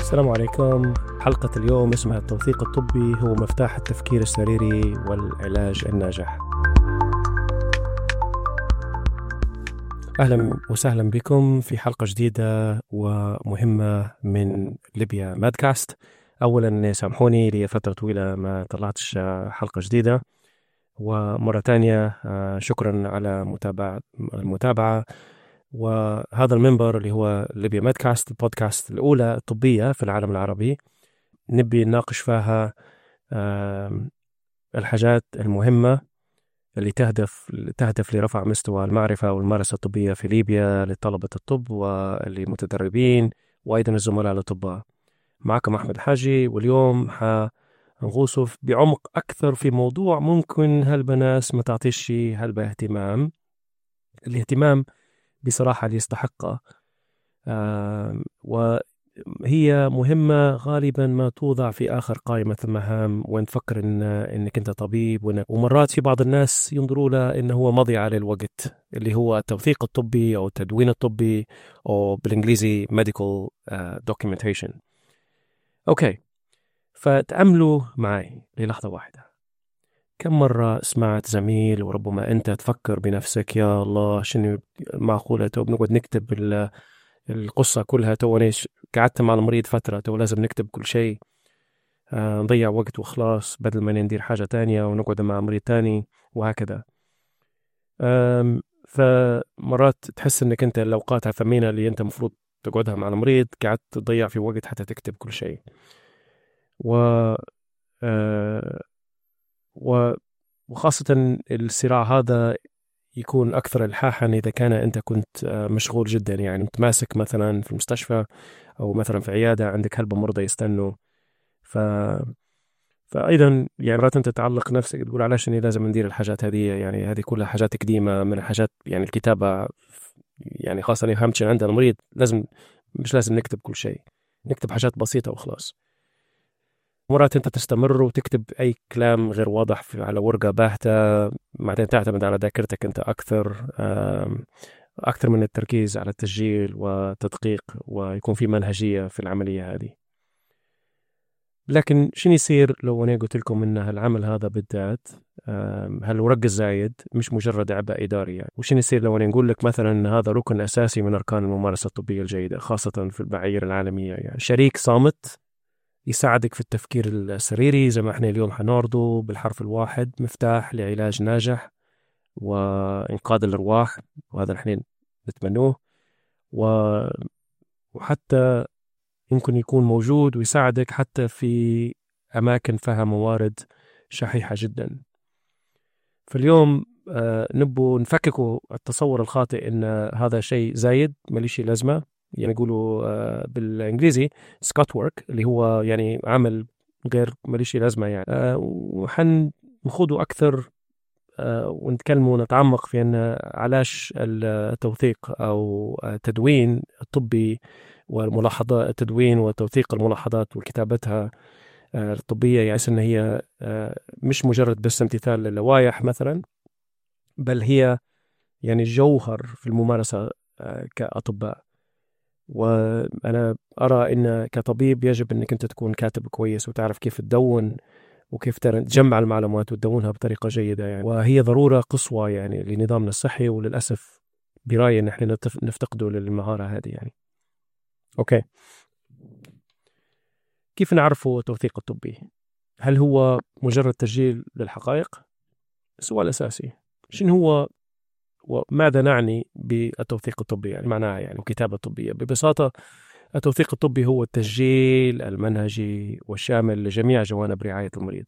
السلام عليكم. حلقة اليوم اسمها التوثيق الطبي هو مفتاح التفكير السريري والعلاج الناجح. أهلا وسهلا بكم في حلقة جديدة ومهمة من ليبيا مادكاست. أولا سامحوني لي فترة طويلة ما طلعتش حلقة جديدة، ومرة تانية شكرا على المتابعة. وهذا المنبر اللي هو ليبيا مادكاست، البودكاست الأولى الطبية في العالم العربي، نبي نناقش فيها الحاجات المهمة اللي تهدف لرفع مستوى المعرفة والممارسة الطبية في ليبيا لطلبة الطب والمتدربين وأيضا الزملاء الأطباء. معكم أحمد حاجي، واليوم حنغوص بعمق أكثر في موضوع ممكن هالبناس ما تعطيش هالباهتمام، الاهتمام بصراحة اللي يستحقه، وهي مهمة غالبا ما توضع في آخر قائمة المهام وين تفكر إنك أنت طبيب. ومرات في بعض الناس ينظروا له إنه هو مضيعة للوقت، اللي هو التوثيق الطبي أو التدوين الطبي، أو بالإنجليزي medical documentation. أوكي، فتأملوا معي للحظة واحدة. كم مرة سمعت زميل، وربما أنت تفكر بنفسك يا الله شنو معقولة بنقعد نكتب القصة كلها، ليش قعدت مع المريض فترة لازم نكتب كل شيء، نضيع وقت وخلاص بدل ما ندير حاجة تانية ونقعد مع مريض تاني وهكذا. فمرات تحس انك انت الأوقات الثمينة اللي انت مفروض تقعدها مع المريض قعدت تضيع في وقت حتى تكتب كل شيء. وخاصة الصراع هذا يكون أكثر إلحاحا إذا كان أنت كنت مشغول جدا، يعني أنت ماسك مثلا في المستشفى أو مثلا في عيادة عندك هلبة مرضى يستنوا. فأيضا يعني مرات أنت تعلق نفسك تقول علاش إني لازم ندير الحاجات هذه، يعني هذه كلها حاجات قديمة من الحاجات، يعني الكتابة يعني خاصة إذا فهمت عندنا المريض مش لازم نكتب كل شيء، نكتب حاجات بسيطة وخلاص. مرات أنت تستمر وتكتب أي كلام غير واضح على ورقة باهتة، بعدين تعتمد على ذاكرتك أنت أكثر من التركيز على التسجيل والتدقيق، ويكون في منهجية في العملية هذه. لكن شنو يصير لو أنا قلت لكم إن العمل هذا بالذات هالورق الزايد مش مجرد عبء إداري يعني؟ وشنو يصير لو أنا نقول لك مثلا إن هذا ركن أساسي من أركان الممارسة الطبية الجيدة، خاصة في المعايير العالمية، يعني شريك صامت يساعدك في التفكير السريري زي ما احنا اليوم حنعرضه بالحرف الواحد، مفتاح لعلاج ناجح وإنقاذ الأرواح، وهذا نحن نتمنوه. وحتى يمكن يكون موجود ويساعدك حتى في أماكن فيها موارد شحيحة جدا. فاليوم نبو نفككوا التصور الخاطئ إن هذا شيء زايد ماليش لازمة، يعني يقولوا بالإنجليزي سكوت ورك، اللي هو يعني عمل غير ماليش لازمة يعني. وحنخوضوا أكثر ونتكلم ونتعمق في أن علاش التوثيق أو التدوين الطبي والملاحظات، التدوين وتوثيق الملاحظات وكتابتها الطبية، يعني أن هي مش مجرد بس امتثال للوائح مثلا، بل هي يعني جوهر في الممارسة كأطباء. وأنا أرى أن كطبيب يجب أنك أنت تكون كاتب كويس وتعرف كيف تدون وكيف تجمع المعلومات وتدونها بطريقة جيدة يعني. وهي ضرورة قصوى يعني لنظامنا الصحي، وللأسف برأيي أن احنا نفتقده للمهارة هذه يعني. أوكي، كيف نعرفه التوثيق الطبي؟ هل هو مجرد تسجيل للحقائق؟ السؤال الأساسي شنو هو وماذا نعني بالتوثيق الطبي؟ يعني معناها يعني الكتابة الطبية ببساطة. التوثيق الطبي هو التسجيل المنهجي والشامل لجميع جوانب رعاية المريض،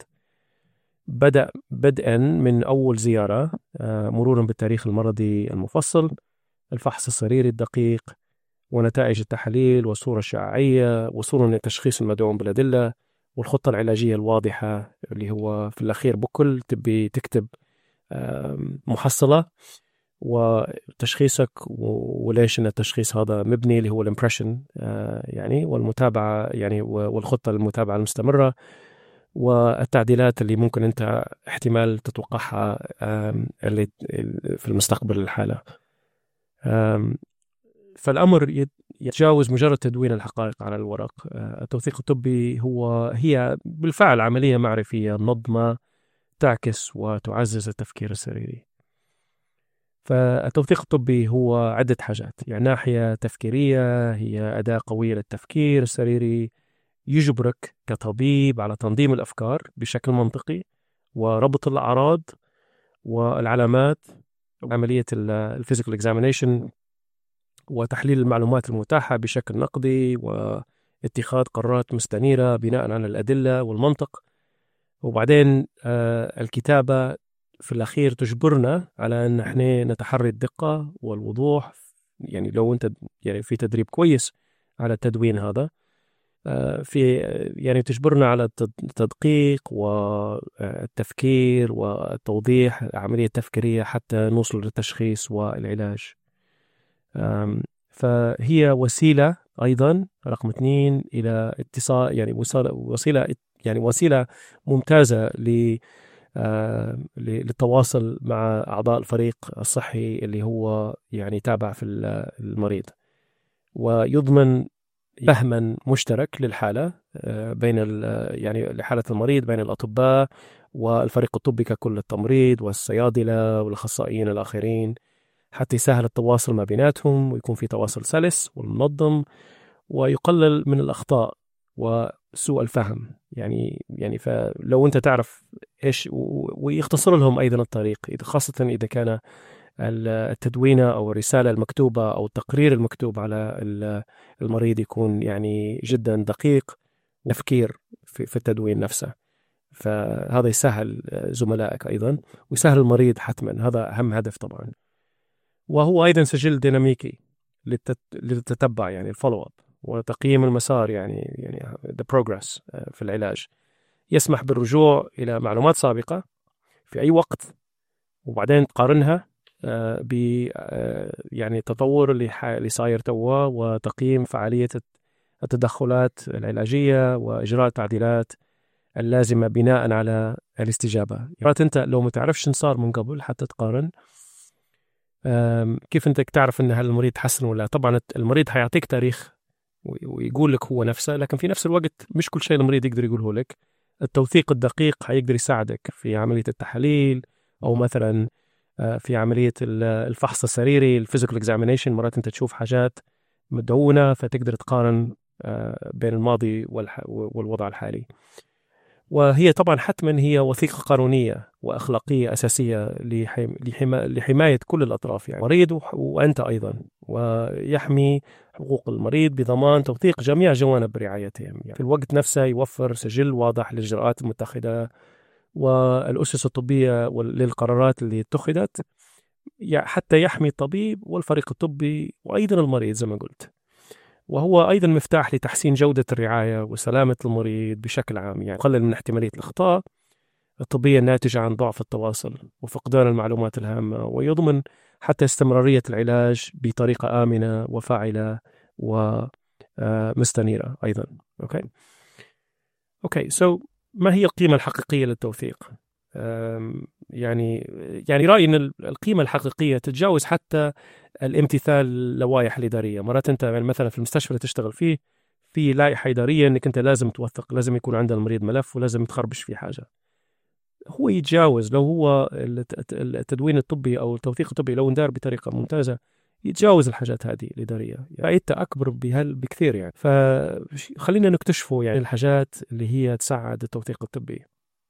بدءا من أول زيارة، مرورا بالتاريخ المرضي المفصل، الفحص السريري الدقيق، ونتائج التحاليل والصورة الشعاعية، وصولا للتشخيص المدعوم بالأدلة، والخطة العلاجية الواضحة، اللي هو في الأخير بكل تبي تكتب محصلة وتشخيصك وليش ان التشخيص هذا مبني، اللي هو الامبريشن يعني، والمتابعة يعني، والخطة المتابعة المستمرة، والتعديلات اللي ممكن انت احتمال تتوقعها اللي في المستقبل الحالة. فالأمر يتجاوز مجرد تدوين الحقائق على الورق. التوثيق الطبي هي بالفعل عملية معرفية منظمة تعكس وتعزز التفكير السريري. فالتوثيق الطبي هو عدة حاجات، يعني ناحية تفكيرية هي أداة قوية للتفكير السريري، يجبرك كطبيب على تنظيم الأفكار بشكل منطقي وربط الأعراض والعلامات، عملية الفيزيكال اكزامينيشن وتحليل المعلومات المتاحة بشكل نقدي واتخاذ قرارات مستنيرة بناء على الأدلة والمنطق. وبعدين الكتابة في الأخير تجبرنا على أن احنا نتحري الدقة والوضوح، يعني لو أنت يعني في تدريب كويس على التدوين هذا، في يعني تجبرنا على التدقيق والتفكير والتوضيح العملية التفكيرية حتى نوصل للتشخيص والعلاج. فهي وسيلة أيضا رقم 2 إلى اتصال، يعني وسيلة ممتازة للتواصل مع أعضاء الفريق الصحي اللي هو يعني تابع في المريض، ويضمن فهما مشترك للحالة بين يعني لحالة المريض بين الأطباء والفريق الطبي ككل، التمريض والصيادلة والأخصائيين الآخرين، حتى يسهل التواصل ما بيناتهم ويكون في تواصل سلس ومنظم ويقلل من الأخطاء وسوء الفهم. يعني فلو أنت تعرف إيش، ويختصر لهم أيضا الطريق، خاصة إذا كان التدوينة أو الرسالة المكتوبة أو التقرير المكتوب على المريض يكون يعني جدا دقيق وتفكير في التدوين نفسه. فهذا يسهل زملائك أيضا ويسهل المريض حتما، هذا أهم هدف طبعا. وهو أيضا سجل ديناميكي للتتبع، يعني الفولو اب وتقييم المسار، يعني the progress في العلاج، يسمح بالرجوع إلى معلومات سابقة في أي وقت وبعدين تقارنها ب يعني التطور اللي صاير توا، وتقييم فعالية التدخلات العلاجية وإجراء التعديلات اللازمة بناء على الاستجابة. يعني أنت لو ما تعرفش صار من قبل حتى تقارن، كيف أنت تعرف أن هل المريض تحسن ولا؟ طبعا المريض هيعطيك تاريخ ويقول لك هو نفسه، لكن في نفس الوقت مش كل شيء المريض يقدر يقوله لك. التوثيق الدقيق هيقدر يساعدك في عملية التحاليل، أو مثلا في عملية الفحص السريري الفيزيكال اكزامينيشن. مرات أنت تشوف حاجات مدونة فتقدر تقارن بين الماضي والوضع الحالي. وهي طبعا حتما هي وثيقة قانونية وأخلاقية أساسية لحماية كل الأطراف، يعني المريض وأنت أيضا، ويحمي حقوق المريض بضمان توثيق جميع جوانب رعايتهم. يعني في الوقت نفسه يوفر سجل واضح للإجراءات المتخذة والأسس الطبية للقرارات اللي اتخذت، حتى يحمي الطبيب والفريق الطبي وأيضا المريض زي ما قلت. وهو أيضا مفتاح لتحسين جودة الرعاية وسلامة المريض بشكل عام، يعني يقلل من احتمالية الأخطاء الطبية الناتجة عن ضعف التواصل وفقدان المعلومات الهامة، ويضمن حتى استمرارية العلاج بطريقة آمنة وفاعلة ومستنيرة أيضا. أوكي. So ما هي القيمة الحقيقية للتوثيق؟ يعني رأيي أن القيمة الحقيقية تتجاوز حتى الامتثال لوائح الإدارية. مرات أنت مثلا في المستشفى اللي تشتغل فيه في لائحة إدارية أنك أنت لازم توثق، لازم يكون عند المريض ملف ولازم تخربش فيه حاجة. هو يتجاوز لو هو التدوين الطبي أو التوثيق الطبي لو اندار بطريقة ممتازة يتجاوز الحاجات هذه الإدارية، فائدتها أكبر بكثير يعني. فخلينا نكتشفوا يعني الحاجات اللي هي تساعد التوثيق الطبي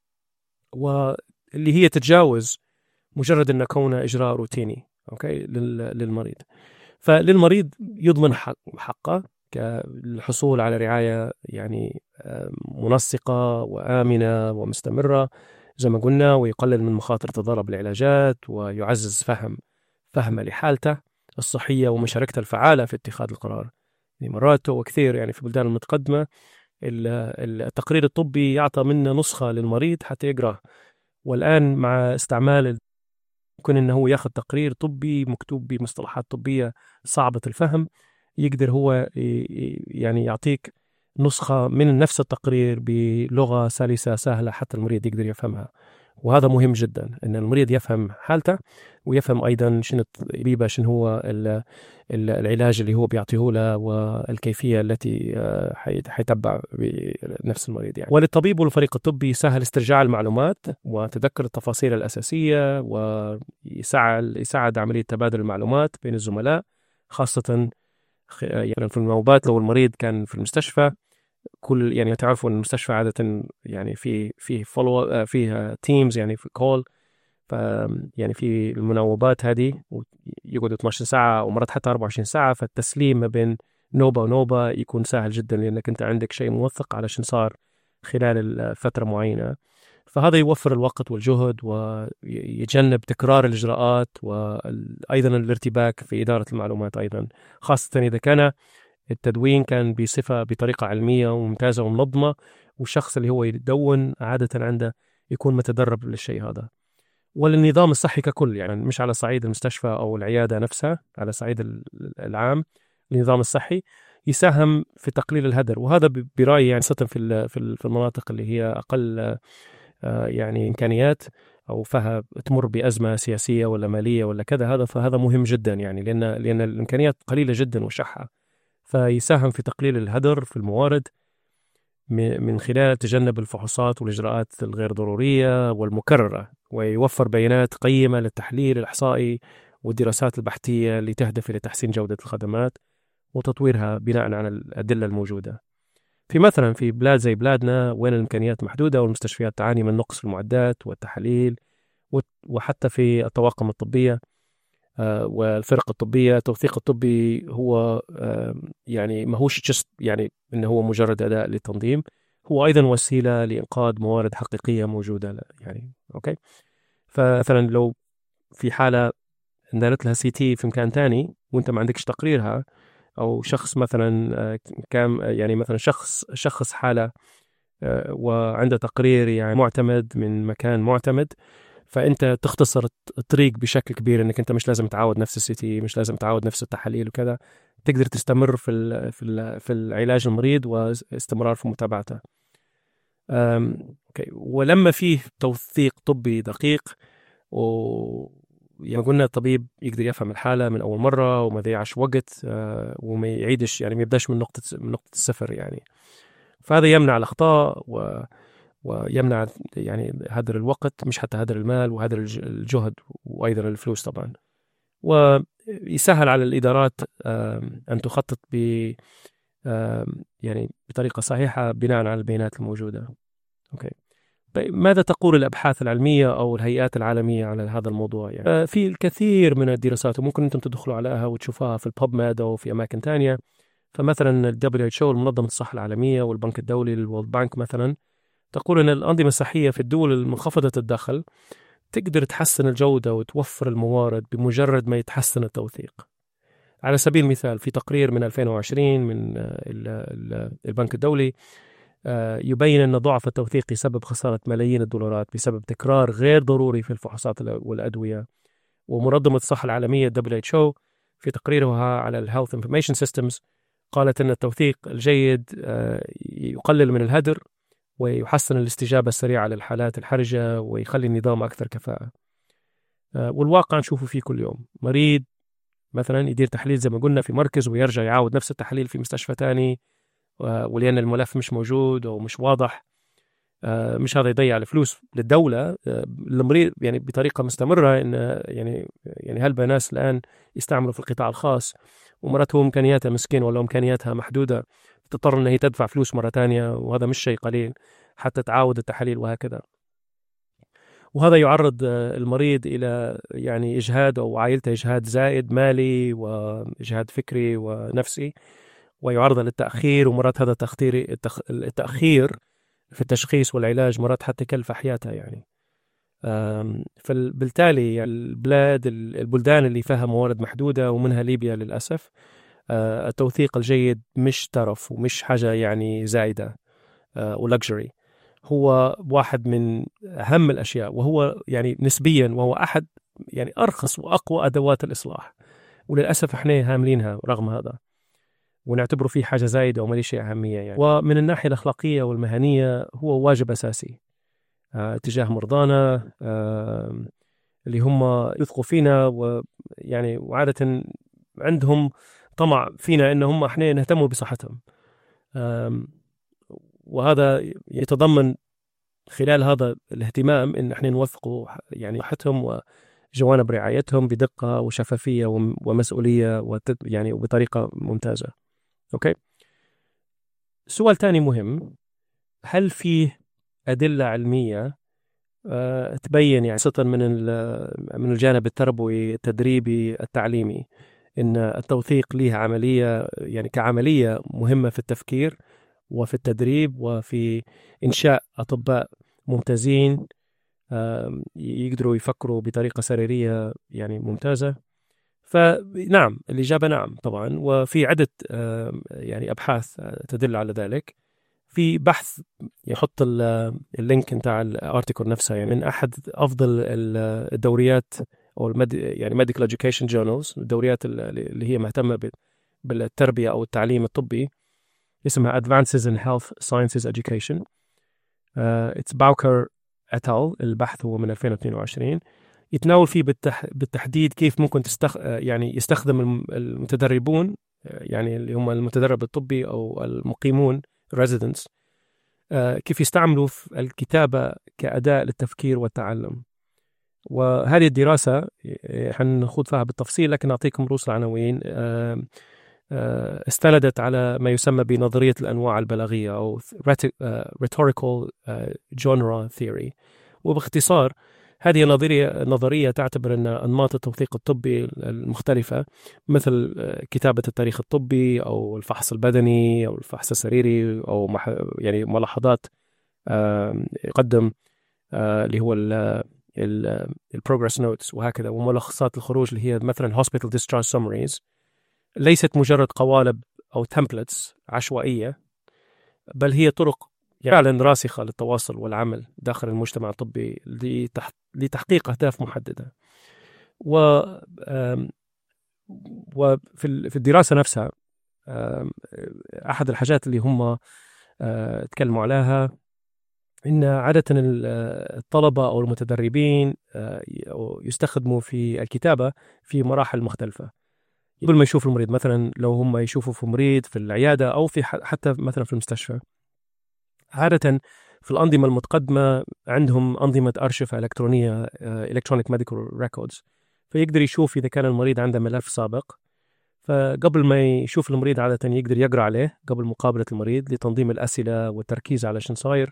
واللي هي تتجاوز مجرد أن كونه إجراء روتيني للمريض. فللمريض يضمن حقه كالحصول على رعاية يعني منسقة وآمنة ومستمرة زي ما قلنا، ويقلل من مخاطر تضارب العلاجات، ويعزز فهم لحالته الصحية ومشاركته الفعالة في اتخاذ القرار. يعني مرات وكثير يعني في البلدان المتقدمة التقرير الطبي يعطى منه نسخة للمريض حتى يقرأ، والآن مع استعمال يمكن أنه ياخذ تقرير طبي مكتوب بمصطلحات طبية صعبة الفهم، يقدر هو يعني يعطيك نسخة من نفس التقرير بلغة سلسة سهلة حتى المريض يقدر يفهمها. وهذا مهم جدا أن المريض يفهم حالته ويفهم أيضا شنو هو العلاج اللي هو بيعطيه له والكيفية التي حيتبع بنفس المريض يعني. وللطبيب والفريق الطبي سهل استرجاع المعلومات وتذكر التفاصيل الأساسية، ويساعد عملية تبادل المعلومات بين الزملاء، خاصة يعني في النوبات لو المريض كان في المستشفى. يعني تعرفوا ان المستشفى عاده يعني في فولو فيها تيمز، يعني في كول، ف يعني في المناوبات هذه يقعدوا 12 ساعه ومرات حتى 24 ساعه، فالتسليم ما بين نوبه ونوبه يكون سهل جدا لانك انت عندك شيء موثق على شن صار خلال الفتره معينه. فهذا يوفر الوقت والجهد ويجنب تكرار الإجراءات وأيضا الارتباك في إدارة المعلومات، أيضا خاصة إذا كان التدوين كان بطريقة علمية وممتازة ومنظمة، والشخص اللي هو يدون عادة عنده يكون متدرب للشيء هذا. وللنظام الصحي ككل، يعني مش على صعيد المستشفى أو العيادة نفسها، على صعيد العام النظام الصحي يساهم في تقليل الهدر. وهذا برأيي يعني خاصة في المناطق اللي هي أقل يعني إمكانيات أو فيها تمر بأزمة سياسية ولا مالية ولا كذا، فهذا مهم جدا يعني، لأن الإمكانيات قليلة جدا وشحة، فيساهم في تقليل الهدر في الموارد من خلال تجنب الفحوصات والإجراءات الغير ضرورية والمكررة، ويوفر بيانات قيمة للتحليل الإحصائي والدراسات البحثية اللي تهدف إلى تحسين جودة الخدمات وتطويرها بناء على الأدلة الموجودة. مثلا في بلاد زي بلادنا وين الإمكانيات محدودة والمستشفيات تعاني من نقص في المعدات والتحاليل، وحتى في الطواقم الطبية والفرق الطبية، التوثيق الطبي هو يعني ما هوش جست يعني إنه هو مجرد أداة للتنظيم، هو أيضا وسيلة لإنقاذ موارد حقيقية موجودة يعني. أوكي، فمثلا لو في حالة دارت لها CT في مكان تاني وأنت ما عندكش تقريرها، أو شخص مثلا كان يعني مثلا شخص حالة وعنده تقرير يعني معتمد من مكان معتمد، فأنت تختصر الطريق بشكل كبير، إنك أنت مش لازم تعاود نفس CT، مش لازم تعاود نفس التحاليل وكذا، تقدر تستمر في العلاج المريض واستمرار في متابعته. أوكي. ولما فيه توثيق طبي دقيق يعني قلنا الطبيب يقدر يفهم الحالة من أول مرة وما يضيعش وقت وما يعيدش، يعني ما يبداش من نقطة الصفر يعني. فهذا يمنع الأخطاء ويمنع يعني هدر الوقت، مش حتى هدر المال وهدر الجهد وأيضا الفلوس طبعا. ويسهل على الإدارات أن تخطط يعني بطريقة صحيحة بناء على البيانات الموجودة. أوكي. ماذا تقول الأبحاث العلمية أو الهيئات العالمية على هذا الموضوع؟ يعني في الكثير من الدراسات، وممكن أنتم تدخلوا عليها وتشوفوها في البubmed أو في أماكن تانية. فمثلا ال WHO منظمة الصحة العالمية والبنك الدولي الورلد بانك مثلا تقول أن الأنظمة الصحية في الدول المنخفضة الدخل تقدر تحسن الجودة وتوفر الموارد بمجرد ما يتحسن التوثيق. على سبيل المثال في تقرير من 2020 من البنك الدولي يبين أن ضعف التوثيق يسبب خسارة ملايين الدولارات بسبب تكرار غير ضروري في الفحوصات والأدوية. ومنظمة الصحة العالمية WHO في تقريرها على ال Health Information Systems قالت أن التوثيق الجيد يقلل من الهدر ويحسن الاستجابة السريعة للحالات الحرجة ويخلي النظام أكثر كفاءة. والواقع نشوفه فيه كل يوم، مريض مثلا يدير تحليل زي ما قلنا في مركز ويرجع يعاود نفس التحليل في مستشفى تاني، ولأن الملف مش موجود أو مش واضح، مش هذا يضيع الفلوس للدولة المريض يعني بطريقة مستمرة. إن يعني هالناس الآن يستعملوا في القطاع الخاص ومرته إمكانياتها مسكين ولا إمكانياتها محدودة، تضطر إن هي تدفع فلوس مرة تانية، وهذا مش شيء قليل حتى تعاود التحاليل وهكذا. وهذا يعرض المريض إلى يعني إجهاد أو عائلته إجهاد زائد مالي وإجهاد فكري ونفسي، ويعرض للتأخير، ومرات هذا التأخير في التشخيص والعلاج مرات حتى كلف حياتها يعني. فبالتالي يعني البلدان اللي فيها موارد محدودة ومنها ليبيا للأسف، التوثيق الجيد مش ترف ومش حاجة يعني زائدة ولكجري، هو واحد من أهم الأشياء، وهو يعني نسبيا وهو أحد يعني أرخص وأقوى أدوات الإصلاح، وللأسف إحنا هاملينها رغم هذا ونعتبره فيه حاجة زائدة وما ليه شيء أهمية يعني. ومن الناحية الأخلاقية والمهنية هو واجب أساسي تجاه مرضانا اللي هم يثقوا فينا، ويعني وعادة عندهم طمع فينا إن هم إحنا نهتموا بصحتهم. وهذا يتضمن خلال هذا الاهتمام إن إحنا نوثقوا يعني صحتهم وجوانب رعايتهم بدقة وشفافية ومسؤولية يعني وبطريقة ممتازة. أوكي. سؤال تاني مهم: هل فيه أدلة علمية تبين يعني خاصة من الجانب التربوي التدريبي التعليمي إن التوثيق له عملية يعني كعملية مهمة في التفكير وفي التدريب وفي إنشاء أطباء ممتازين يقدروا يفكروا بطريقة سريرية يعني ممتازة؟ فنعم، الإجابة نعم طبعا، وفي عدة يعني أبحاث تدل على ذلك. في بحث يحط اللينك بتاع الارتيكل نفسها يعني من أحد أفضل الدوريات أو يعني medical education journals، الدوريات اللي هي مهتمة بالتربية أو التعليم الطبي، اسمها Advances in Health Sciences Education. It's Bowker et al. البحث هو من 2022. يتناول فيه بالتحديد كيف ممكن يعني يستخدم المتدربون يعني اللي هم المتدرب الطبي أو المقيمون residents كيف يستعملوا في الكتابة كأداة للتفكير والتعلم. وهذه الدراسة حنخوض فيها بالتفصيل، لكن أعطيكم رؤوس العناوين. استندت على ما يسمى بنظرية الأنواع البلاغية أو rhetorical genre theory. وباختصار هذه نظرية تعتبر أن أنماط التوثيق الطبي المختلفة مثل كتابة التاريخ الطبي أو الفحص البدني أو الفحص السريري أو يعني ملاحظات يقدم اللي هو البروجرس نوتس وهكذا، وملخصات الخروج اللي هي مثلا hospital discharge summaries، ليست مجرد قوالب أو templates عشوائية، بل هي طرق فعلا راسخة للتواصل والعمل داخل المجتمع الطبي لتحقيق أهداف محددة. وفي الدراسة نفسها أحد الحاجات اللي هم تكلموا عليها إن عادة الطلبة أو المتدربين يستخدموا في الكتابة في مراحل مختلفة. قبل ما يشوف المريض، مثلا لو هم يشوفوا في مريض في العيادة أو في حتى مثلا في المستشفى، عادة في الأنظمة المتقدمة عندهم أنظمة أرشفة إلكترونية Electronic Medical Records، فيقدر يشوف إذا كان المريض عنده ملف سابق. فقبل ما يشوف المريض عادة يقدر يقرأ عليه قبل مقابلة المريض لتنظيم الأسئلة والتركيز على شن صاير.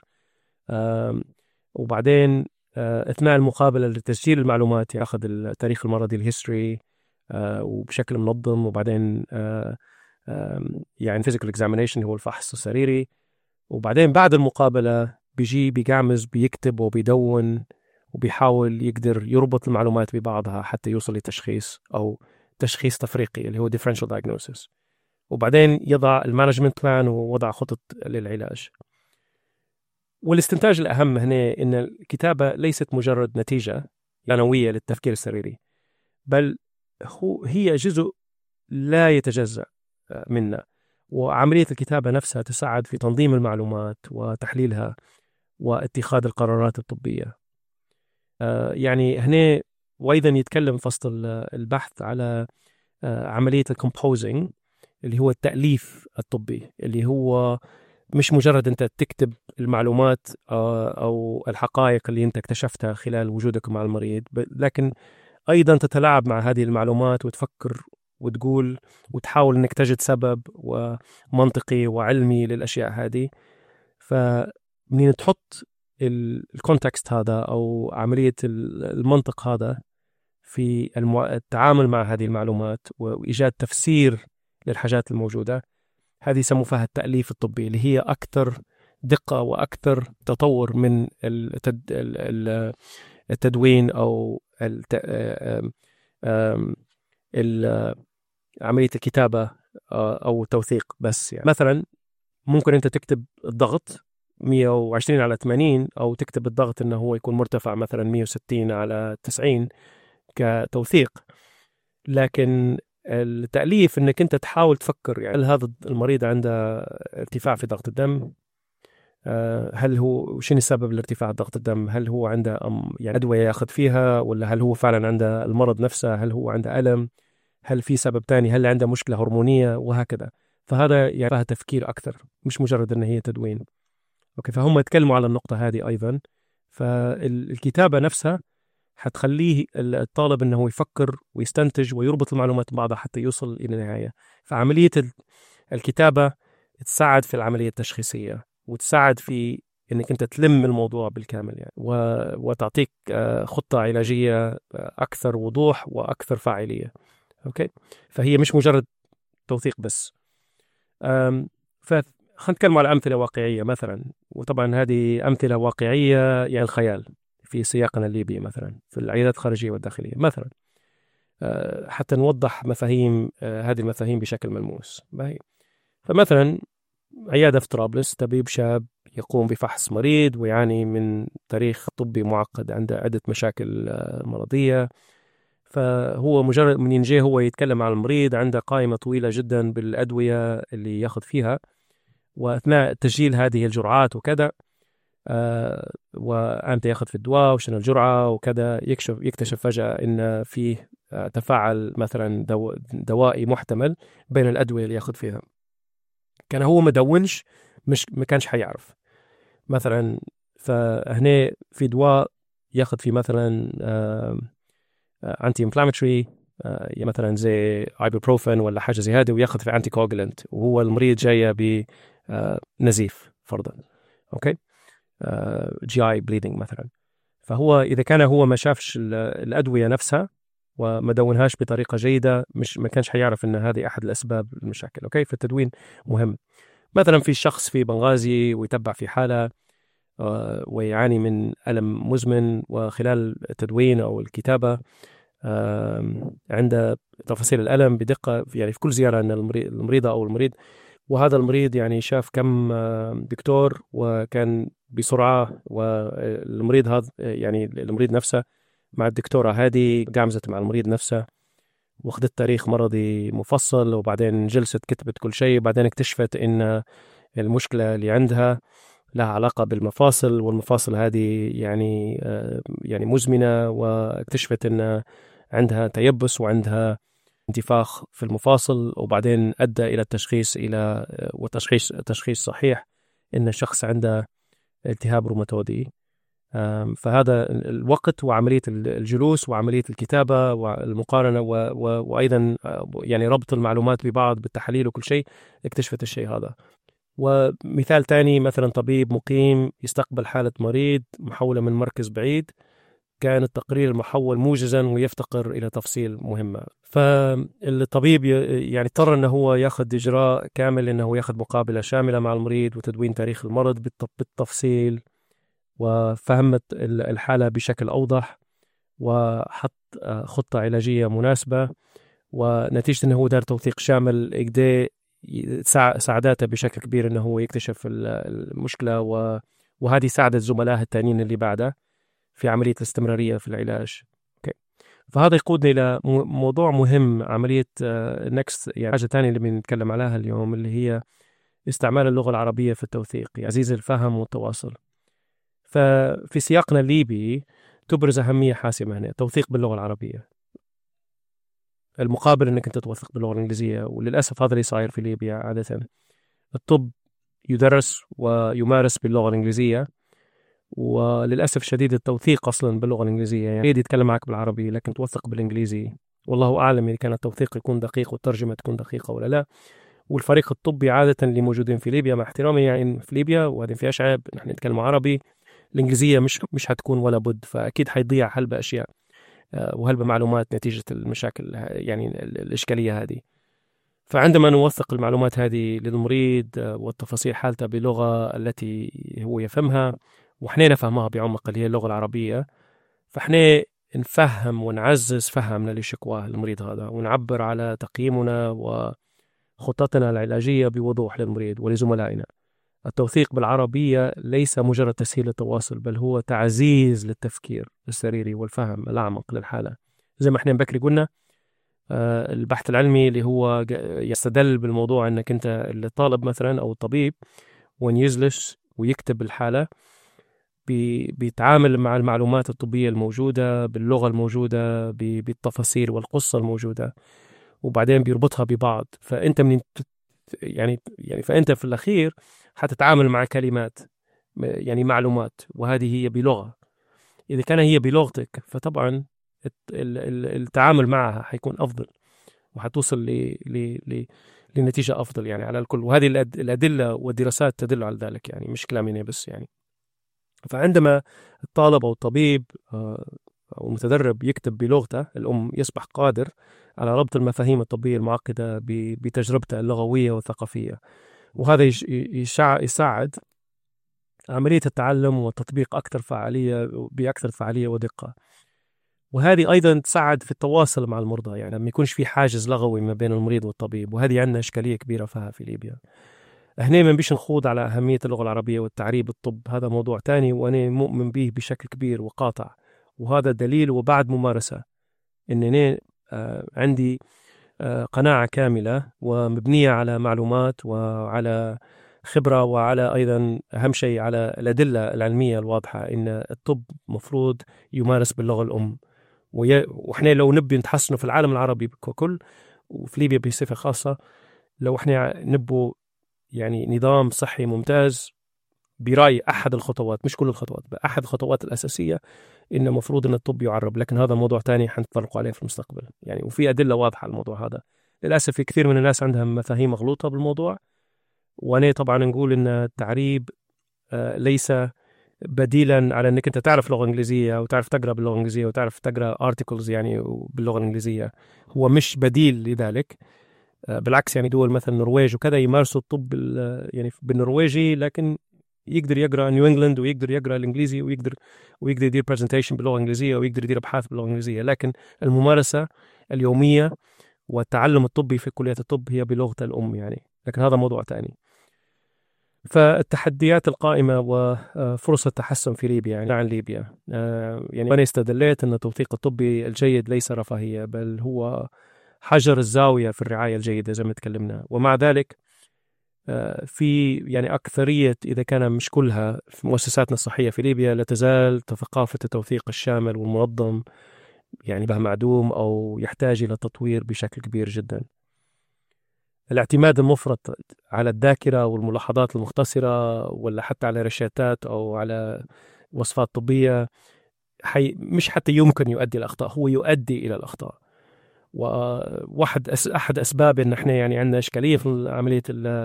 وبعدين أثناء المقابلة لتسجيل المعلومات يأخذ التاريخ المرضي الهيستوري وبشكل منظم، وبعدين يعني physical examination هو الفحص السريري، وبعدين بعد المقابلة بيقامز بيكتب وبيدون وبيحاول يقدر يربط المعلومات ببعضها حتى يوصل لتشخيص أو تشخيص تفريقي اللي هو differential diagnosis، وبعدين يضع المانجمنت بلان ووضع خطط للعلاج. والاستنتاج الأهم هنا إن الكتابة ليست مجرد نتيجة ثانوية للتفكير السريري، بل هي جزء لا يتجزأ منا، وعملية الكتابة نفسها تساعد في تنظيم المعلومات وتحليلها واتخاذ القرارات الطبية. يعني هنا وأيضا يتكلم فصل البحث على عملية الكومبوزينج اللي هو التأليف الطبي، اللي هو مش مجرد أنت تكتب المعلومات أو الحقائق اللي أنت اكتشفتها خلال وجودك مع المريض، لكن أيضا تتلاعب مع هذه المعلومات وتفكر وتقول وتحاول أنك تجد سبب ومنطقي وعلمي للأشياء هذه. فمن تحط الكونتكست هذا أو عملية المنطق هذا في التعامل مع هذه المعلومات وإيجاد تفسير للحاجات الموجودة، هذه يسموا فيها التأليف الطبي، اللي هي أكثر دقة وأكثر تطور من التدوين أو عملية الكتابة أو التوثيق بس. يعني مثلا ممكن أنت تكتب الضغط 120/80 أو تكتب الضغط أنه هو يكون مرتفع مثلا 160/90 كتوثيق، لكن التأليف أنك أنت تحاول تفكر يعني هل هذا المريض عنده ارتفاع في ضغط الدم، هل هو شنو السبب لارتفاع ضغط الدم؟ هل هو عنده يعني أدوية ياخذ فيها، ولا هل هو فعلا عنده المرض نفسه؟ هل هو عنده ألم؟ هل في سبب تاني؟ هل عنده مشكلة هرمونية؟ وهكذا. فهذا يعني فيها تفكير أكثر، مش مجرد أن هي تدوين. أوكي، فهم يتكلموا على النقطة هذه أيضا. فالكتابة نفسها حتخليه الطالب أنه يفكر ويستنتج ويربط المعلومات ببعضها حتى يوصل إلى النهاية. فعملية الكتابة تساعد في العملية التشخيصية، وتساعد في انك انت تلم الموضوع بالكامل يعني، وتعطيك خطة علاجية اكثر وضوح واكثر فاعلية. اوكي، فهي مش مجرد توثيق بس. فخلينا نتكلم على امثلة واقعية مثلا، وطبعا هذه امثلة واقعية يعني الخيال في سياقنا الليبي، مثلا في العيادات الخارجية والداخلية مثلا، حتى نوضح مفاهيم هذه المفاهيم بشكل ملموس. فمثلا عيادة في طرابلس، طبيب شاب يقوم بفحص مريض ويعاني من تاريخ طبي معقد، عنده عدة مشاكل مرضية. فهو مجرد من ينجيه هو يتكلم عن المريض، عنده قائمة طويلة جدا بالأدوية اللي ياخذ فيها، وأثناء تسجيل هذه الجرعات وكذا، وأنت ياخذ في الدواء وشنو الجرعة وكذا، يكتشف فجأة إن فيه تفاعل مثلا دوائي محتمل بين الأدوية اللي ياخذ فيها. كان هو مدونش، مش ما كانش حيعرف مثلا. فهنا في دواء ياخذ فيه مثلا انتي انفلاماتوري، مثلا زي ايبوبروفين ولا حاجه زي هذه، وياخذ في انتي كوجلنت، وهو المريض جايه بنزيف فرضا. اوكي، جي اي بليدنج مثلا. فهو اذا كان هو ما شافش الادويه نفسها وما دونهاش بطريقه جيده، مش ما كانش حيعرف ان هذه احد الاسباب المشاكل. اوكي، فالتدوين مهم. مثلا في شخص في بنغازي ويتبع في حالة ويعاني من ألم مزمن، وخلال التدوين أو الكتابة عند تفاصيل الألم بدقة، يعني في كل زيارة أن المريضة أو المريض، وهذا المريض يعني شاف كم دكتور وكان بسرعة، والمريض هذا يعني المريض نفسه مع الدكتورة هذه قامزت مع المريض نفسه، واخذت تاريخ مرضي مفصل، وبعدين جلست كتبت كل شيء، وبعدين اكتشفت ان المشكلة اللي عندها لها علاقة بالمفاصل، والمفاصل هذه يعني مزمنة، واكتشفت ان عندها تيبس وعندها انتفاخ في المفاصل، وبعدين ادى الى التشخيص تشخيص صحيح ان الشخص عنده التهاب روماتويدي. فهذا الوقت وعملية الجلوس وعملية الكتابة والمقارنة وأيضا يعني ربط المعلومات ببعض بالتحاليل وكل شيء، اكتشفت الشيء هذا. ومثال تاني، مثلا طبيب مقيم يستقبل حالة مريض محولة من مركز بعيد، كان التقرير المحول موجزا ويفتقر إلى تفصيل مهمة، فالطبيب يعني اضطر أنه هو ياخذ إجراء كامل، أنه ياخذ مقابلة شاملة مع المريض وتدوين تاريخ المرض بالتفصيل، وفهمت الحالة بشكل أوضح، وحط خطة علاجية مناسبة، ونتيجة أنه هو دار توثيق شامل إقدي ساعدته بشكل كبير أنه هو يكتشف المشكلة، وهذه ساعدت زملائه التانيين اللي بعده في عملية الاستمرارية في العلاج. أوكي. فهذا يقودنا إلى موضوع مهم، عملية نكست، يعني حاجة تانية اللي بنتكلم عليها اليوم، اللي هي استعمال اللغة العربية في التوثيق، عزيز الفهم والتواصل. ففي سياقنا الليبي تبرز أهمية حاسمة هنا توثيق باللغة العربية، المقابل أنك أنت توثق باللغة الإنجليزية. وللأسف هذا اللي صاير في ليبيا عادة. الطب يدرس ويمارس باللغة الإنجليزية، وللأسف شديد التوثيق أصلا باللغة الإنجليزية، يعني يتكلم معك بالعربي لكن توثق بالإنجليزي، والله أعلم إذا كان التوثيق يكون دقيق والترجمة تكون دقيقة ولا لا. والفريق الطبي عادة اللي موجودين في ليبيا، مع احترامي يعني في ليبيا وهذا فيهاش عيب، نحن نتكلم عربي، الإنجليزية مش هتكون ولا بد، فأكيد حيضيع هلبة أشياء وهلبة معلومات نتيجة المشاكل يعني الإشكالية هذه. فعندما نوثق المعلومات هذه للمريض والتفاصيل حالته بلغة التي هو يفهمها وإحنا نفهمها بعمق اللي هي اللغة العربية، فإحنا نفهم ونعزز فهمنا لشكواه المريض هذا، ونعبر على تقييمنا وخططنا العلاجية بوضوح للمريض ولزملائنا. التوثيق بالعربية ليس مجرد تسهيل التواصل، بل هو تعزيز للتفكير السريري والفهم الأعمق للحالة. زي ما احنا بكري قلنا، البحث العلمي اللي هو يستدل بالموضوع أنك أنت الطالب مثلا أو الطبيب وين يجلس ويكتب الحالة، بيتعامل مع المعلومات الطبية الموجودة باللغة الموجودة بالتفاصيل والقصة الموجودة، وبعدين بيربطها ببعض. فأنت فأنت في الأخير حتتعامل مع كلمات، يعني معلومات، وهذه هي بلغة. إذا كان هي بلغتك فطبعا التعامل معها حيكون أفضل، وحتوصل لنتيجة أفضل يعني على الكل. وهذه الأدلة والدراسات تدل على ذلك، يعني مش كلامي بس يعني. فعندما الطالب أو الطبيب أو المتدرب يكتب بلغته الأم، يصبح قادر على ربط المفاهيم الطبية المعقدة بتجربته اللغوية والثقافية، وهذا يساعد عملية التعلم والتطبيق بأكثر فعالية ودقة. وهذه أيضا تساعد في التواصل مع المرضى، يعني ما يكونش في حاجز لغوي ما بين المريض والطبيب، وهذه عندنا إشكالية كبيرة فيها في ليبيا. هنا ما بيش نخوض على أهمية اللغة العربية والتعريب الطب، هذا موضوع تاني وأنا مؤمن به بشكل كبير وقاطع، وهذا دليل وبعد ممارسة أنني عندي قناعة كاملة ومبنية على معلومات وعلى خبرة، وعلى أيضا أهم شيء على الأدلة العلمية الواضحة أن الطب مفروض يمارس باللغة الأم. وإحنا لو نبي نتحسنه في العالم العربي ككل وفي ليبيا بصفة خاصة، لو إحنا نبو يعني نظام صحي ممتاز، برأي أحد الخطوات، مش كل الخطوات، بأحد الخطوات الأساسية، إنه مفروض إن الطب يعرب. لكن هذا موضوع تاني حنتطرق عليه في المستقبل يعني، وفي أدلة واضحة على الموضوع هذا. للأسف في كثير من الناس عندها مفاهيم مغلوطة بالموضوع، وأنا طبعا نقول إن التعريب ليس بديلا على إنك أنت تعرف لغة إنجليزية وتعرف تقرأ باللغة الإنجليزية وتعرف تقرأ articles يعني باللغة الإنجليزية، هو مش بديل لذلك. بالعكس، يعني دول مثل النرويج وكذا يمارسوا الطب يعني بالنرويجي، لكن يقدر يقرأ نيو إنجلاند ويقدر يقرأ الإنجليزي ويقدر يدير برزنتيشن باللغة الإنجليزية ويقدر يدير أبحاث باللغة الإنجليزية. لكن الممارسة اليومية والتعلم الطبي في كلية الطب هي بلغة الأم يعني، لكن هذا موضوع تاني. فالتحديات القائمة وفرص التحسن في ليبيا، يعني عن ليبيا يعني أنا استدليت أن التوثيق الطبي الجيد ليس رفاهية، بل هو حجر الزاوية في الرعاية الجيدة زي ما تكلمنا. ومع ذلك في يعني أكثرية، إذا كان مش كلها، في مؤسساتنا الصحية في ليبيا لا تزال ثقافة التوثيق الشامل والمنظم يعني به معدوم أو يحتاج إلى تطوير بشكل كبير جدا. الاعتماد المفرط على الذاكرة والملاحظات المختصرة، ولا حتى على رشاتات أو على وصفات طبية، مش حتى يمكن يؤدي إلى الأخطاء، هو يؤدي إلى الأخطاء. أحد أسباب إن إحنا يعني عندنا إشكالية في عملية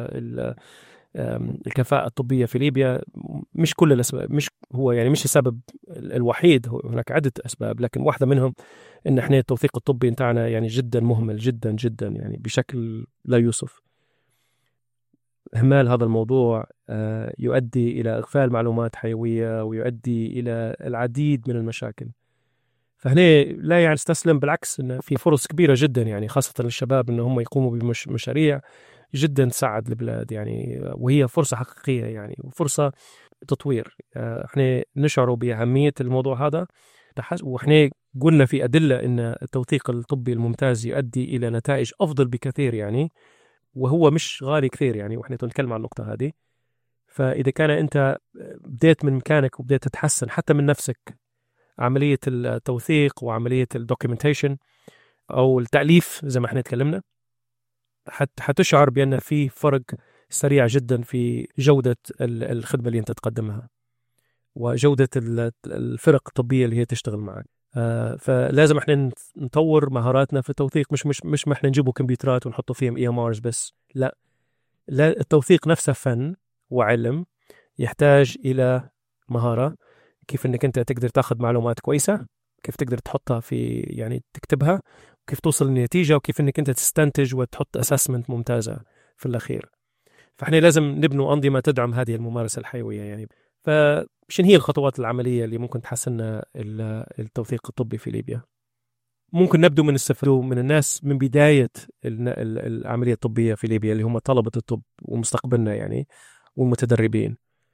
الكفاءة الطبية في ليبيا، مش كل الأسباب، مش هو يعني مش السبب الوحيد، هناك عدة أسباب، لكن واحدة منهم إن إحنا التوثيق الطبي بتاعنا يعني جدا مهمل جدا جدا يعني بشكل لا يوصف. إهمال هذا الموضوع يؤدي إلى إغفال معلومات حيوية ويؤدي إلى العديد من المشاكل. فهنا لا يعني استسلم، بالعكس إن في فرص كبيرة جدا يعني خاصة للشباب إن هم يقوموا بمشاريع جدا تساعد البلاد يعني، وهي فرصة حقيقية يعني وفرصة تطوير. احنا نشعر بأهمية الموضوع هذا، واحنا قلنا في أدلة إن التوثيق الطبي الممتاز يؤدي إلى نتائج أفضل بكثير يعني، وهو مش غالي كثير يعني، واحنا نتكلم عن النقطة هذه. فإذا كان أنت بديت من مكانك وبديت تتحسن حتى من نفسك، عملية التوثيق وعملية الدوكيومنتيشن أو التأليف زي ما احنا تكلمنا، حتشعر بأن في فرق سريع جدا في جودة الخدمة اللي أنت تقدمها وجودة الفرق الطبية اللي هي تشتغل معك. فلازم احنا نطور مهاراتنا في التوثيق، مش ما احنا نجيبوا كمبيوترات ونحطوا فيهم EMRs بس، لا التوثيق نفسه فن وعلم، يحتاج إلى مهارة، كيف انك انت تقدر تاخذ معلومات كويسة، كيف تقدر تحطها في يعني تكتبها، وكيف توصل للنتيجة، وكيف انك انت تستنتج وتحط اسسمنت ممتازة في الأخير. فاحنا لازم نبنوا أنظمة تدعم هذه الممارسة الحيوية يعني. فشن هي الخطوات العملية اللي ممكن تحسن التوثيق الطبي في ليبيا؟ ممكن نبدو من استفادوا من الناس من بداية العملية الطبية في ليبيا اللي هم طلبة الطب ومستقبلنا يعني والمتدربين.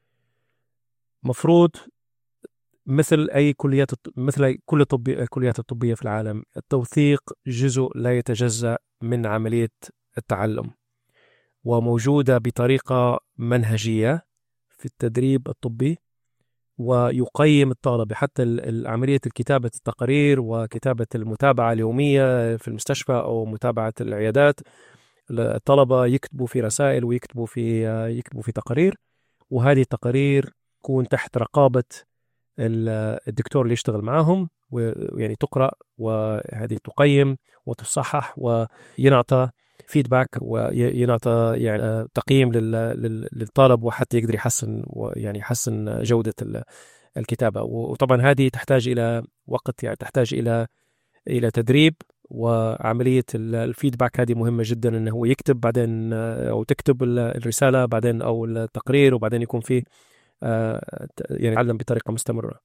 مفروض مثل كل الكليات الطبية في العالم، التوثيق جزء لا يتجزأ من عملية التعلم، وموجودة بطريقة منهجية في التدريب الطبي، ويقيم الطلبة حتى عملية كتابة التقارير وكتابة المتابعة اليومية في المستشفى أو متابعة العيادات. الطلبة يكتبوا في رسائل ويكتبوا في تقارير، وهذه التقارير تكون تحت رقابة الدكتور اللي يشتغل معهم، ويعني تقرأ وهذه تقيم وتصحح وينعطى فيدباك وينعطى يعني تقييم للطالب، وحتى يقدر يحسن ويعني يحسن جودة الكتابة. وطبعا هذه تحتاج إلى وقت، يعني تحتاج إلى تدريب وعملية الفيدباك. هذه مهمة جدا، أنه هو يكتب بعدين أو تكتب الرسالة بعدين أو التقرير، وبعدين يكون فيه يعني يعلم بطريقة مستمرة،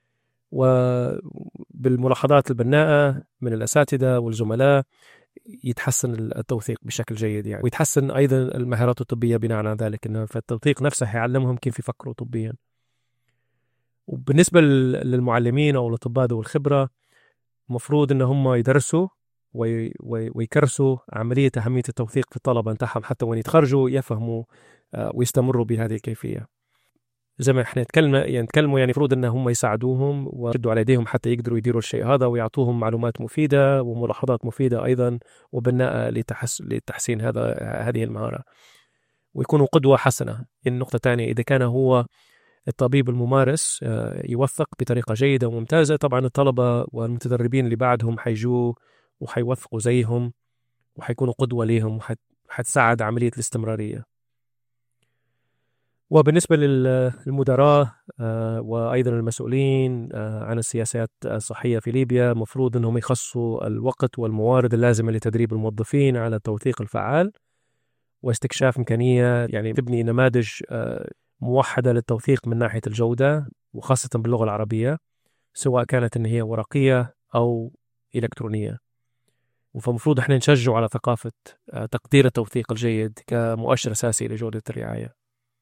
وبالملاحظات البناءة من الأساتذة والزملاء يتحسن التوثيق بشكل جيد يعني، ويتحسن أيضا المهارات الطبية بناء على ذلك، إنه فالتوثيق نفسه يعلمهم كيف يفكروا طبيا. وبالنسبة للمعلمين أو الأطباء ذو الخبرة، مفروض إن هم يدرسوا ويكرسوا عملية أهمية التوثيق في الطلبة نتاعهم، حتى وين يتخرجوا يفهموا ويستمروا بهذه الكيفية. زي ما احنا نتكلموا يعني المفروض ان هم يساعدوهم ويشدوا على يديهم حتى يقدروا يديروا الشيء هذا، ويعطوهم معلومات مفيدة وملاحظات مفيدة ايضا وبناءة لتحسين هذه المهارة، ويكونوا قدوة حسنة. النقطة الثانية، اذا كان هو الطبيب الممارس يوثق بطريقة جيدة وممتازة، طبعا الطلبة والمتدربين اللي بعدهم حيجوا وحيوثقوا زيهم وحيكونوا قدوة ليهم، وحتساعد عملية الاستمرارية. وبالنسبة للمدراء وأيضا المسؤولين عن السياسات الصحية في ليبيا، مفروض أنهم يخصصوا الوقت والموارد اللازمة لتدريب الموظفين على التوثيق الفعال واستكشاف إمكانية يعني تبني نماذج موحدة للتوثيق من ناحية الجودة، وخاصة باللغة العربية، سواء كانت إن هي ورقية أو إلكترونية. فمفروض احنا نشجع على ثقافة تقدير التوثيق الجيد كمؤشر أساسي لجودة الرعاية.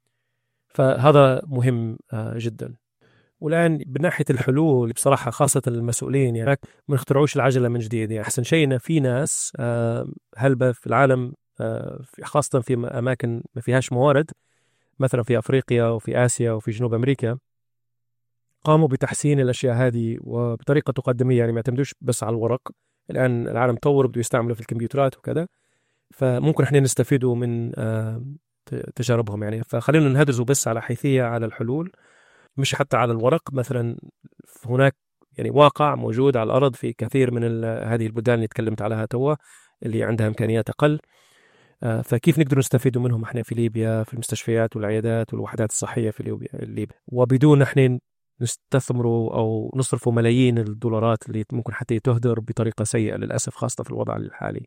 فهذا مهم جدا. والآن بناحية الحلول بصراحة، خاصة المسؤولين يعني ما نخترعوش العجلة من جديد. يعني أحسن شيء إن في ناس هلبة في العالم، خاصة في أماكن ما فيهاش موارد، مثلا في أفريقيا وفي آسيا وفي جنوب أمريكا، قاموا بتحسين الأشياء هذه وبطريقة تقدمية، يعني ما يعتمدوش بس على الورق. الآن العالم تطور، بده يستعملوا في الكمبيوترات وكذا، فممكن احنا نستفيدوا من تجاربهم يعني. فخلينا نهدرزوا بس على حيثية على الحلول، مش حتى على الورق. مثلا هناك يعني واقع موجود على الأرض في كثير من هذه البلدان اللي تكلمت عليها توا، اللي عندها إمكانيات أقل. فكيف نقدر نستفيدوا منهم احنا في ليبيا، في المستشفيات والعيادات والوحدات الصحية في ليبيا، وبدون احنا نستثمروا أو نصرفوا ملايين الدولارات اللي ممكن حتى تهدر بطريقة سيئة للأسف، خاصة في الوضع الحالي.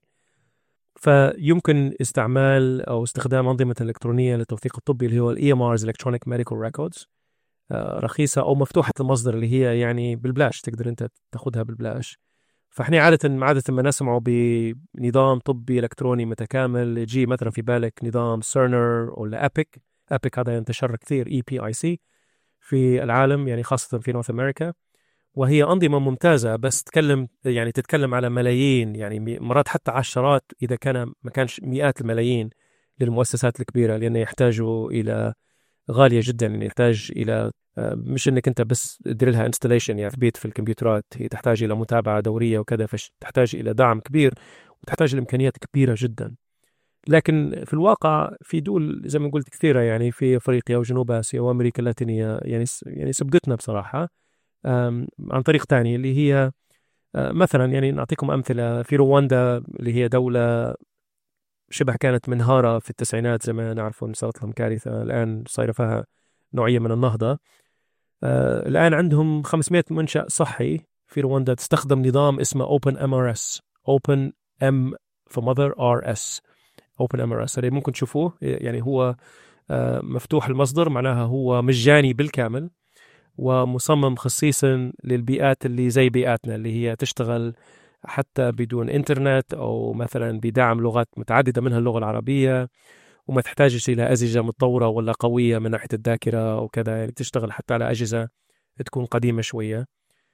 فيمكن استعمال أو استخدام أنظمة إلكترونية للتوثيق الطبي اللي هو EMRs Electronic Medical Records، رخيصة أو مفتوحة المصدر، اللي هي يعني بالبلاش، تقدر أنت تاخدها بالبلاش. فإحنا عادة ما نسمعه بنظام طبي إلكتروني متكامل، يجي مثلا في بالك نظام سيرنر ولا أبيك. أبيك هذا انتشر كثير، EPIC في العالم يعني، خاصة في نورث أمريكا، وهي أنظمة ممتازة، بس تتكلم على ملايين، يعني مرات حتى عشرات إذا ما كانش مئات الملايين للمؤسسات الكبيرة، لأنه يحتاجوا إلى غالية جدا. يعني يحتاج إلى مش إنك أنت بس تدير لها انستليشن يعني تثبيت في الكمبيوترات، هي تحتاج إلى متابعة دورية وكذا، فتحتاج إلى دعم كبير وتحتاج لإمكانيات كبيرة جدا. لكن في الواقع في دول زي ما قلت كثيرة، يعني في أفريقيا وجنوب آسيا وأمريكا اللاتينية، يعني سبقتنا بصراحة عن طريق تاني، اللي هي مثلا يعني نعطيكم أمثلة. في رواندا اللي هي دولة شبه كانت منهارة في التسعينات، زي ما نعرفون صارت لهم كارثة، الآن صايرة فيها نوعية من النهضة. الآن عندهم 500 منشأ صحي في رواندا تستخدم نظام اسمه Open MRS، Open M for Mother RS، Open MRS. اللي ممكن تشوفوه يعني هو مفتوح المصدر، معناها هو مجاني بالكامل، ومصمم خصيصا للبيئات اللي زي بيئاتنا، اللي هي تشتغل حتى بدون إنترنت، أو مثلا بدعم لغات متعددة منها اللغة العربية، وما تحتاجش إلى أجهزة متطورة ولا قوية من ناحية الذاكرة وكذا. يعني تشتغل حتى على أجهزة تكون قديمة شوية،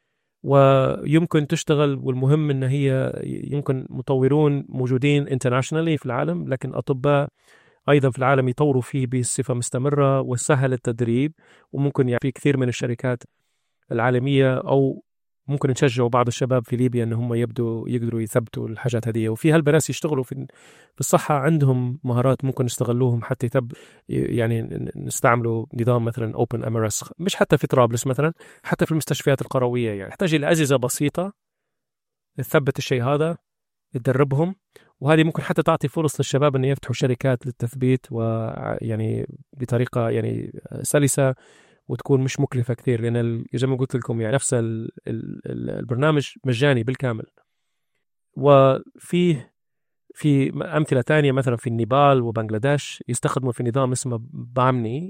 ويمكن تشتغل. والمهم إن هي يمكن مطورون موجودين internationally في العالم، لكن أطباء أيضا في العالم يطوروا فيه بصفة مستمرة وسهل التدريب. وممكن يعني في كثير من الشركات العالمية أو ممكن نشجعوا بعض الشباب في ليبيا ان هم يقدروا يثبتوا الحاجات هذه. وفي هالبناس يشتغلوا في الصحة، عندهم مهارات ممكن نستغلوهم حتى يعني نستعملوا نظام مثلا اوبن ام ار اس، مش حتى في طرابلس مثلا، حتى في المستشفيات القروية. يعني يحتاج الى أجهزة بسيطة تثبت الشيء هذا، تدربهم. وهذه ممكن حتى تعطي فرص للشباب ان يفتحوا شركات للتثبيت، ويعني بطريقة يعني سلسة وتكون مش مكلفة كثير، لأن زي ما قلت لكم يعني نفس البرنامج مجاني بالكامل. في أمثلة تانية مثلا في النيبال وبنغلاديش يستخدموا في نظام اسمه بامني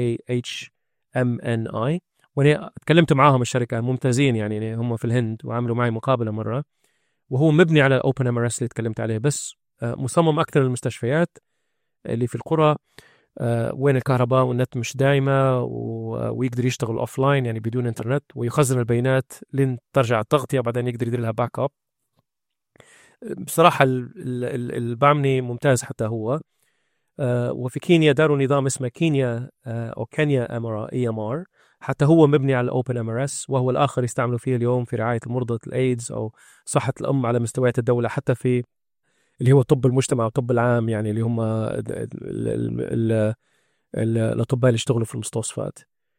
BAHMNI. وأنا تكلمت معاهم الشركة ممتازين، يعني هم في الهند وعملوا معي مقابلة مرة، وهو مبني على Open MRS اللي تكلمت عليه، بس مصمم أكثر للمستشفيات اللي في القرى وين الكهرباء والنت مش دايمة، ويقدر يشتغل أوفلاين يعني بدون إنترنت، ويخزن البيانات لين ترجع التغطية وبعدين يقدر يدير لها باك أب. بصراحة البامني ممتاز حتى هو. وفي كينيا داروا نظام اسمه كينيا أو كينيا EMR، حتى هو مبني على Open MRS، وهو الآخر يستعملوا فيه اليوم في رعاية المرضى الإيدز أو صحة الأم على مستويات الدولة، حتى في اللي هو طب المجتمع وطب العام، يعني اللي هم الأطباء اللي يشتغلوا في المستوصفات.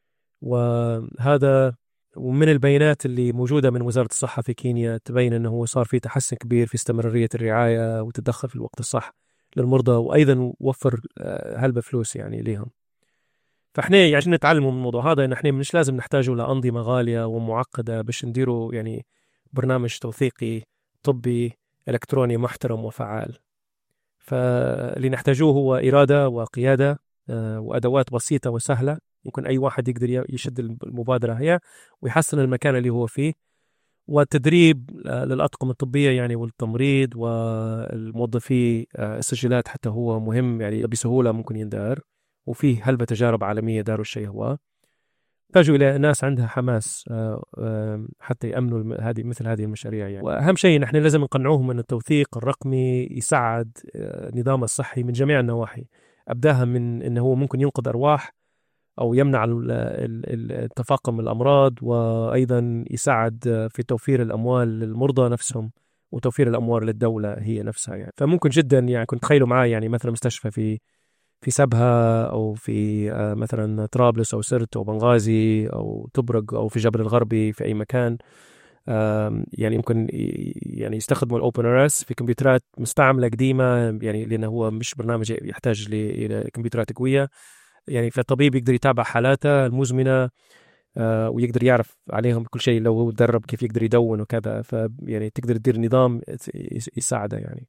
وهذا ومن البيانات اللي موجودة من وزارة الصحة في كينيا تبين أنه صار في تحسن كبير في استمرارية الرعاية وتدخل في الوقت الصح للمرضى، وأيضا وفر هلبة فلوس يعني ليهم. فإحنا يعني عشان نتعلموا من الموضوع هذا إن إحنا مش لازم نحتاجوا لأنظمة غالية ومعقدة باش نديروا يعني برنامج توثيقي طبي إلكتروني محترم وفعال. فاللي نحتاجوه هو إرادة وقيادة وأدوات بسيطة وسهلة، ممكن أي واحد يقدر يشد المبادرة هي ويحسن المكان اللي هو فيه. والتدريب للأطقم الطبية يعني والتمريض والموظفي السجلات حتى هو مهم، يعني بسهولة ممكن يندار، وفيه هلبة تجارب عالمية داروا الشيء هو. يحتاجوا إلى ناس عندها حماس حتى يأمنوا مثل هذه المشاريع يعني. وأهم شيء نحن لازم نقنعوهم أن التوثيق الرقمي يساعد النظام الصحي من جميع النواحي، أبداها من أنه هو ممكن ينقذ أرواح أو يمنع تفاقم الأمراض، وأيضا يساعد في توفير الأموال للمرضى نفسهم وتوفير الأموال للدولة هي نفسها يعني. فممكن جدا يعني كنت تخيلوا معي يعني مثلا مستشفى في سبها أو في مثلا طرابلس أو سرت أو بنغازي أو طبرق أو في جبل الغربي في أي مكان، يعني يمكن يعني يستخدموا الأوبن ار اس في كمبيوترات مستعملة قديمة، يعني لأنه هو مش برنامج يحتاج إلى كمبيوترات قوية. يعني فالطبيب يقدر يتابع حالاته المزمنة ويقدر يعرف عليهم كل شيء لو هو تدرب كيف يقدر يدون وكذا، فيعني تقدر تدير نظام يساعده يعني.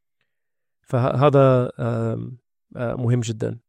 فهذا مهم جدا.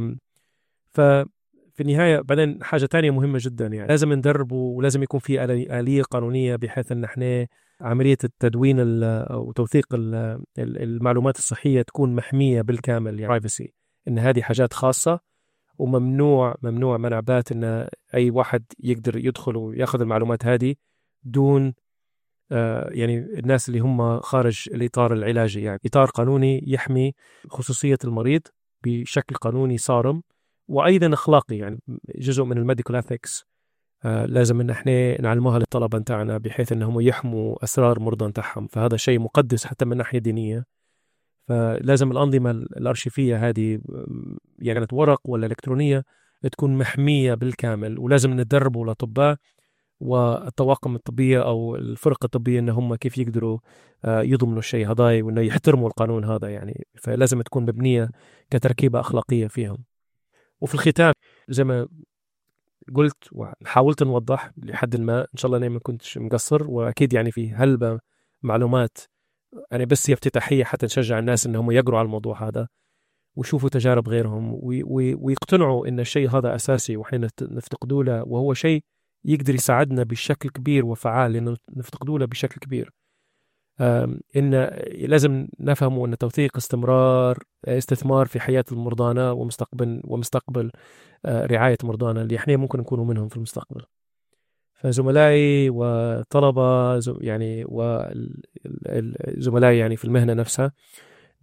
ففي النهاية بعدين حاجة تانية مهمة جدا، يعني لازم ندرب ولازم يكون في آلية قانونية بحيث أن احنا عملية التدوين أو توثيق المعلومات الصحية تكون محمية بالكامل، يعني privacy، إن هذه حاجات خاصة وممنوع منع بات إن أي واحد يقدر يدخل ويأخذ المعلومات هذه دون يعني الناس اللي هم خارج الإطار العلاجي، يعني إطار قانوني يحمي خصوصية المريض بشكل قانوني صارم وأيضا أخلاقي، يعني جزء من الميديكال اثكس لازم إن احنا نعلموها للطلبة نتاعنا بحيث إنهم يحموا أسرار مرضى نتاعهم، فهذا شيء مقدس حتى من ناحية دينية. فلازم الأنظمة الأرشيفية هذه يعني كانت ورق ولا إلكترونية تكون محمية بالكامل، ولازم ندربوا الأطباء والطواقم الطبية أو الفرق الطبية إن هم كيف يقدروا يضمنوا الشيء هذا وإنه يحترموا القانون هذا يعني. فلازم تكون مبنية كتركيبة أخلاقية فيهم. وفي الختام زي ما قلت وحاولت نوضح لحد ما إن شاء الله أنا ما كنتش مقصر، وأكيد يعني في هلبة معلومات أنا بس هي افتتاحية حتى نشجع الناس إنهم يقروا على الموضوع هذا ويشوفوا تجارب غيرهم ويقتنعوا إن الشيء هذا أساسي وحين نفتقدوا له، وهو شيء يقدر يساعدنا بشكل كبير وفعال لأنه نفتقدوا له بشكل كبير. إن لازم نفهموا أن التوثيق استثمار في حياة المرضانا ومستقبل رعاية مرضانا اللي احنا ممكن نكونوا منهم في المستقبل. فزملائي وطلبة يعني وزملائي يعني في المهنة نفسها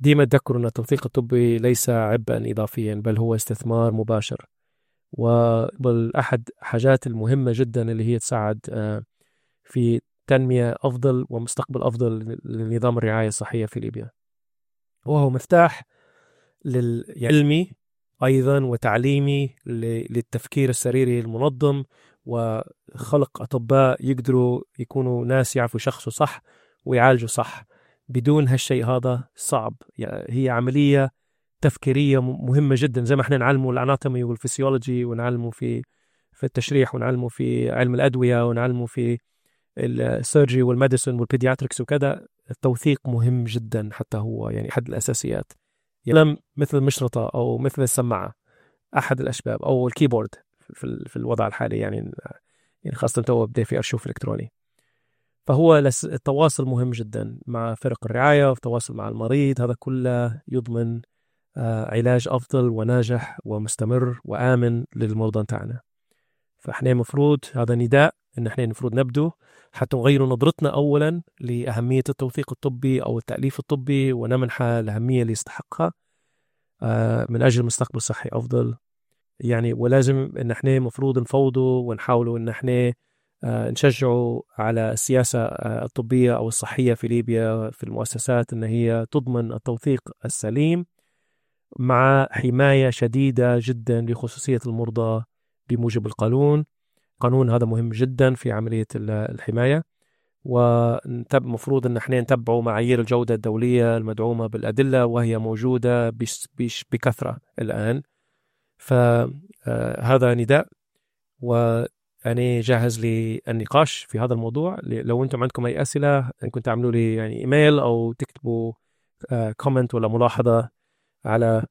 ديما تذكروا أن التوثيق الطبي ليس عبئا إضافيا، بل هو استثمار مباشر، وأحد حاجات المهمة جدا اللي هي تساعد في تنمية أفضل ومستقبل أفضل لنظام الرعاية الصحية في ليبيا، وهو مفتاح للعلمي أيضا وتعليمي للتفكير السريري المنظم، وخلق أطباء يقدروا يكونوا ناس يعرفوا شخصه صح ويعالجوا صح. بدون هالشيء هذا صعب، هي عملية تفكيرية مهمة جدا، زي ما احنا نعلمه الاناتومي والفسيولوجي، ونعلمه في التشريح، ونعلمه في علم الأدوية، ونعلمه في السيرجي والميديسن والبيدياتريكس وكذا. التوثيق مهم جدا، حتى هو يعني أحد الأساسيات. يلم مثل المشرطة أو مثل السماعة، أحد الأسباب، أو الكيبورد في الوضع الحالي، يعني خاصة تو بدأ في أرشيف إلكتروني. فهو التواصل مهم جدا مع فرق الرعاية، والتواصل مع المريض، هذا كله يضمن علاج أفضل وناجح ومستمر وآمن للمرضى تاعنا. فإحنا مفروض، هذا نداء إن إحنا مفروض نبدو حتى نغير نظرتنا أولا لأهمية التوثيق الطبي أو التأليف الطبي، ونمنحها الأهمية اللي يستحقها من أجل مستقبل صحي أفضل. يعني ولازم إن إحنا مفروض نفوضوا ونحاولوا إن إحنا نشجعوا على السياسة الطبية أو الصحية في ليبيا في المؤسسات، إن هي تضمن التوثيق السليم مع حماية شديدة جدا لخصوصية المرضى بموجب القانون. القانون هذا مهم جدا في عملية الحماية، ومفروض أن احنا نتبعوا معايير الجودة الدولية المدعومة بالأدلة، وهي موجودة بكثرة الآن. فهذا نداء، وأنا جاهز للنقاش في هذا الموضوع. لو أنتم عندكم أي أسئلة، إن كنت تعملوا لي يعني إيميل أو تكتبوا كومنت ولا ملاحظة على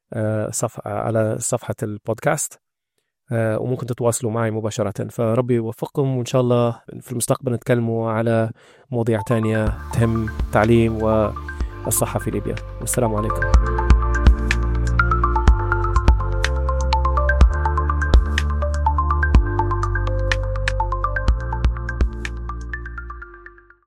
صفحة البودكاست، وممكن تتواصلوا معي مباشرة. فربي يوفقكم، وإن شاء الله في المستقبل نتكلموا على مواضيع تانية تهم التعليم والصحة في ليبيا. والسلام عليكم.